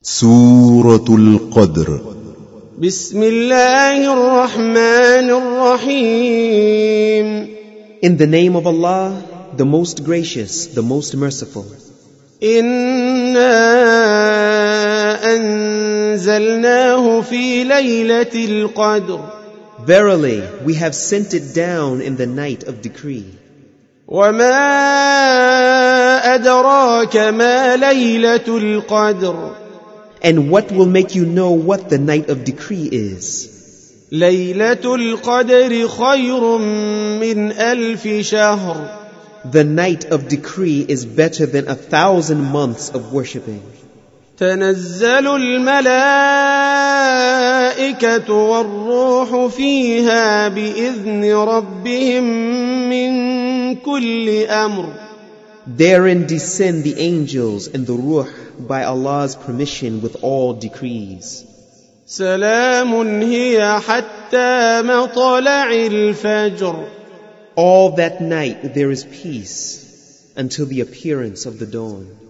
سورة القدر. بسم الله الرحمن الرحيم. In the name of Allah, the most gracious, the most merciful. إنا أنزلناه في ليلة القدر. Verily, we have sent it down in the night of decree. وما أدراك ما ليلة القدر. And what will make you know what the night of decree is? ليلة القدر خير من ألف شهر. The night of decree is better than 1,000 months of worshipping. تنزل الملائكة والروح فيها بإذن ربهم من كل أمر. Therein descend the angels and the ruh by Allah's permission with all decrees. سلام هي حتى مطلع الفجر. All that night there is peace until the appearance of the dawn.